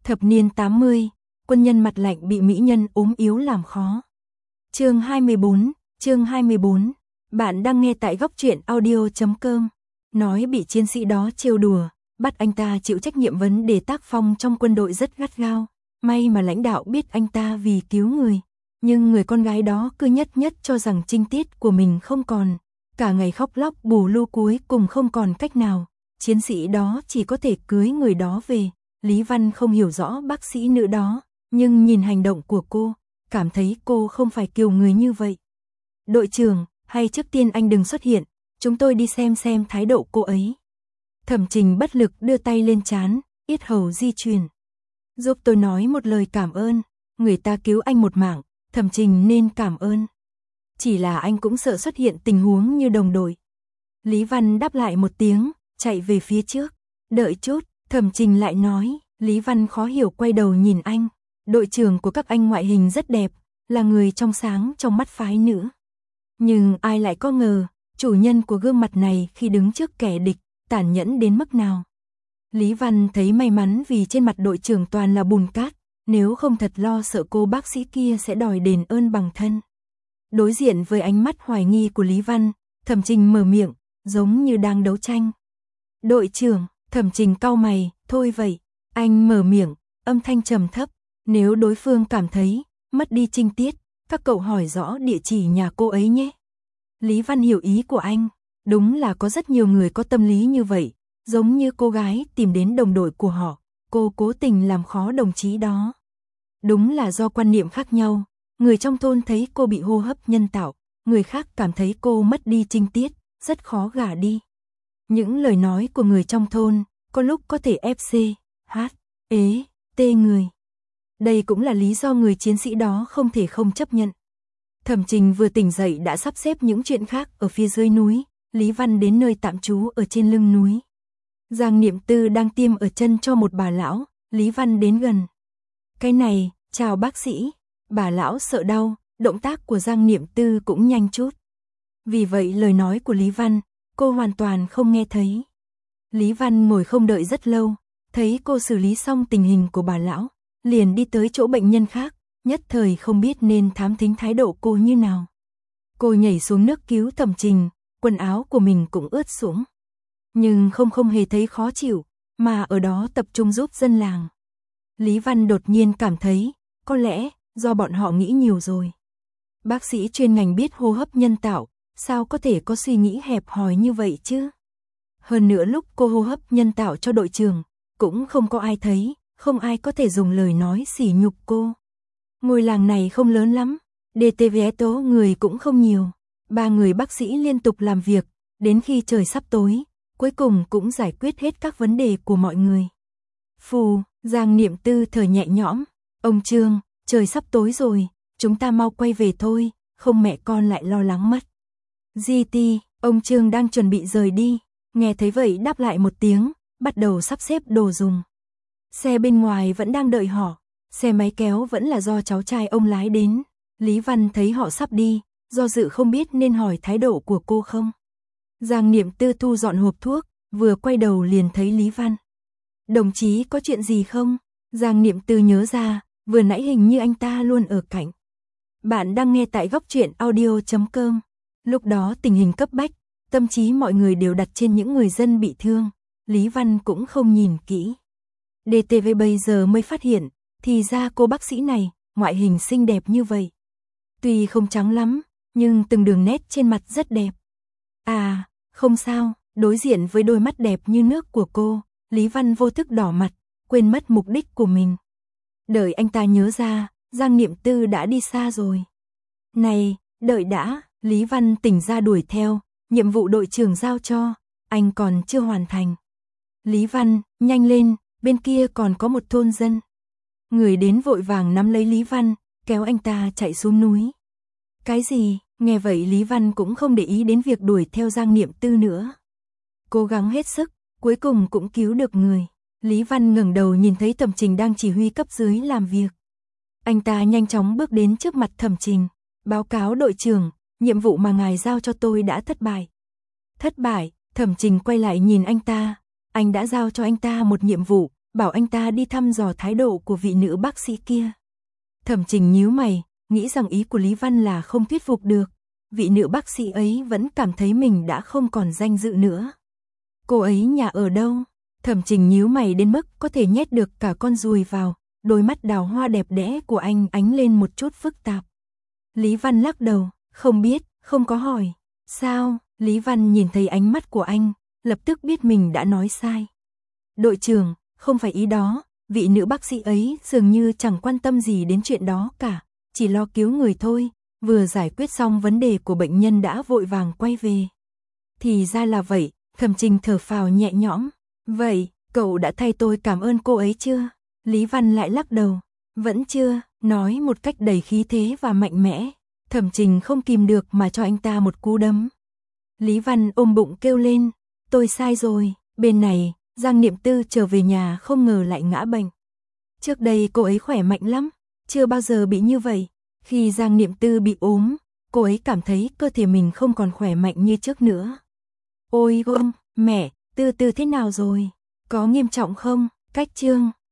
Thập niên 80, quân nhân mặt lạnh bị mỹ nhân ốm yếu làm khó. Chương 24, bạn đang nghe tại góc truyện audio.com. Nói bị chiến sĩ đó trêu đùa, bắt anh ta chịu trách nhiệm vấn đề tác phong trong quân đội rất gắt gao. May mà lãnh đạo biết anh ta vì cứu người, nhưng người con gái đó cứ nhất cho rằng trinh tiết của mình không còn. Cả ngày khóc lóc bù lu cuối cùng không còn cách nào, chiến sĩ đó chỉ có thể cưới người đó về. Lý Văn không hiểu rõ bác sĩ nữ đó, nhưng nhìn hành động của cô, cảm thấy cô không phải kiểu người như vậy. Đội trưởng, hay trước tiên anh đừng xuất hiện, chúng tôi đi xem thái độ cô ấy. Thẩm Trình bất lực đưa tay lên trán, yết hầu di chuyển. Giúp tôi nói một lời cảm ơn, người ta cứu anh một mạng, Thẩm Trình nên cảm ơn. Chỉ là anh cũng sợ xuất hiện tình huống như đồng đội. Lý Văn đáp lại một tiếng, chạy về phía trước. Đợi chút, Thẩm Trình lại nói. Lý Văn khó hiểu quay đầu nhìn anh. Đội trưởng của các anh ngoại hình rất đẹp, là người trong sáng trong mắt phái nữ. Nhưng ai lại có ngờ, chủ nhân của gương mặt này khi đứng trước kẻ địch, tàn nhẫn đến mức nào. Lý Văn thấy may mắn vì trên mặt đội trưởng toàn là bùn cát, nếu không thật lo sợ cô bác sĩ kia sẽ đòi đền ơn bằng thân. Đối diện với ánh mắt hoài nghi của Lý Văn, Thẩm Trình mở miệng, giống như đang đấu tranh. Đội trưởng, Thẩm Trình cau mày, thôi vậy. Anh mở miệng, âm thanh trầm thấp, nếu đối phương cảm thấy mất đi trinh tiết, các cậu hỏi rõ địa chỉ nhà cô ấy nhé. Lý Văn hiểu ý của anh, đúng là có rất nhiều người có tâm lý như vậy, giống như cô gái tìm đến đồng đội của họ, cô cố tình làm khó đồng chí đó. Đúng là do quan niệm khác nhau, người trong thôn thấy cô bị hô hấp nhân tạo, người khác cảm thấy cô mất đi trinh tiết, rất khó gả đi. Những lời nói của người trong thôn, có lúc có thể FC, tê người. Đây cũng là lý do người chiến sĩ đó không thể không chấp nhận. Thẩm Trình vừa tỉnh dậy đã sắp xếp những chuyện khác ở phía dưới núi, Lý Văn đến nơi tạm trú ở trên lưng núi. Giang Niệm Tư đang tiêm ở chân cho một bà lão, Lý Văn đến gần. Cái này, chào bác sĩ, bà lão sợ đau, động tác của Giang Niệm Tư cũng nhanh chút. Vì vậy lời nói của Lý Văn, cô hoàn toàn không nghe thấy. Lý Văn ngồi không đợi rất lâu, thấy cô xử lý xong tình hình của bà lão, liền đi tới chỗ bệnh nhân khác, nhất thời không biết nên thám thính thái độ cô như nào. Cô nhảy xuống nước cứu Thẩm Trình, quần áo của mình cũng ướt sũng. Nhưng không hề thấy khó chịu, mà ở đó tập trung giúp dân làng. Lý Văn đột nhiên cảm thấy, có lẽ, do bọn họ nghĩ nhiều rồi. Bác sĩ chuyên ngành biết hô hấp nhân tạo, sao có thể có suy nghĩ hẹp hòi như vậy chứ? Hơn nữa lúc cô hô hấp nhân tạo cho đội trưởng, cũng không có ai thấy, không ai có thể dùng lời nói sỉ nhục cô. Ngôi làng này không lớn lắm, DTVSO người cũng không nhiều. 3 người bác sĩ liên tục làm việc, đến khi trời sắp tối, cuối cùng cũng giải quyết hết các vấn đề của mọi người. Phù, Giang Niệm Tư thở nhẹ nhõm, ông Trương, trời sắp tối rồi, chúng ta mau quay về thôi, không mẹ con lại lo lắng mất. GT, ông Trương đang chuẩn bị rời đi, nghe thấy vậy đáp lại một tiếng, bắt đầu sắp xếp đồ dùng. Xe bên ngoài vẫn đang đợi họ, xe máy kéo vẫn là do cháu trai ông lái đến. Lý Văn thấy họ sắp đi, do dự không biết nên hỏi thái độ của cô không. Giang Niệm Tư thu dọn hộp thuốc, vừa quay đầu liền thấy Lý Văn. Đồng chí có chuyện gì không? Giang Niệm Tư nhớ ra, vừa nãy hình như anh ta luôn ở cạnh. Bạn đang nghe tại góc truyện audio.com. Lúc đó tình hình cấp bách, tâm trí mọi người đều đặt trên những người dân bị thương. Lý Văn cũng không nhìn kỹ. DTV bây giờ mới phát hiện, thì ra cô bác sĩ này, ngoại hình xinh đẹp như vậy. Tuy không trắng lắm, nhưng từng đường nét trên mặt rất đẹp. À, không sao, đối diện với đôi mắt đẹp như nước của cô, Lý Văn vô thức đỏ mặt, quên mất mục đích của mình. Đợi anh ta nhớ ra, Giang Niệm Tư đã đi xa rồi. Này, đợi đã, Lý Văn tỉnh ra đuổi theo, nhiệm vụ đội trưởng giao cho, anh còn chưa hoàn thành. Lý Văn, nhanh lên, bên kia còn có một thôn dân. Người đến vội vàng nắm lấy Lý Văn, kéo anh ta chạy xuống núi. Cái gì? Nghe vậy Lý Văn cũng không để ý đến việc đuổi theo Giang Niệm Tư nữa. Cố gắng hết sức, cuối cùng cũng cứu được người. Lý Văn ngẩng đầu nhìn thấy Thẩm Trình đang chỉ huy cấp dưới làm việc. Anh ta nhanh chóng bước đến trước mặt Thẩm Trình. Báo cáo đội trưởng, nhiệm vụ mà ngài giao cho tôi đã thất bại. Thất bại? Thẩm Trình quay lại nhìn anh ta. Anh đã giao cho anh ta một nhiệm vụ, bảo anh ta đi thăm dò thái độ của vị nữ bác sĩ kia. Thẩm Trình nhíu mày, nghĩ rằng ý của Lý Văn là không thuyết phục được. Vị nữ bác sĩ ấy vẫn cảm thấy mình đã không còn danh dự nữa. Cô ấy nhà ở đâu? Thẩm Trình nhíu mày đến mức có thể nhét được cả con ruồi vào, đôi mắt đào hoa đẹp đẽ của anh ánh lên một chút phức tạp. Lý Văn lắc đầu, không biết, không có hỏi. Sao? Lý Văn nhìn thấy ánh mắt của anh, lập tức biết mình đã nói sai. Đội trưởng, không phải ý đó, vị nữ bác sĩ ấy dường như chẳng quan tâm gì đến chuyện đó cả, chỉ lo cứu người thôi, vừa giải quyết xong vấn đề của bệnh nhân đã vội vàng quay về. Thì ra là vậy, Thẩm Trình thở phào nhẹ nhõm. Vậy, cậu đã thay tôi cảm ơn cô ấy chưa? Lý Văn lại lắc đầu. Vẫn chưa, nói một cách đầy khí thế và mạnh mẽ. Thẩm Trình không kìm được mà cho anh ta một cú đấm. Lý Văn ôm bụng kêu lên. Tôi sai rồi. Bên này, Giang Niệm Tư trở về nhà không ngờ lại ngã bệnh. Trước đây cô ấy khỏe mạnh lắm, chưa bao giờ bị như vậy. Khi Giang Niệm Tư bị ốm, cô ấy cảm thấy cơ thể mình không còn khỏe mạnh như trước nữa. Ôi gông, mẹ, Tư Tư thế nào rồi? Có nghiêm trọng không? Cách Trương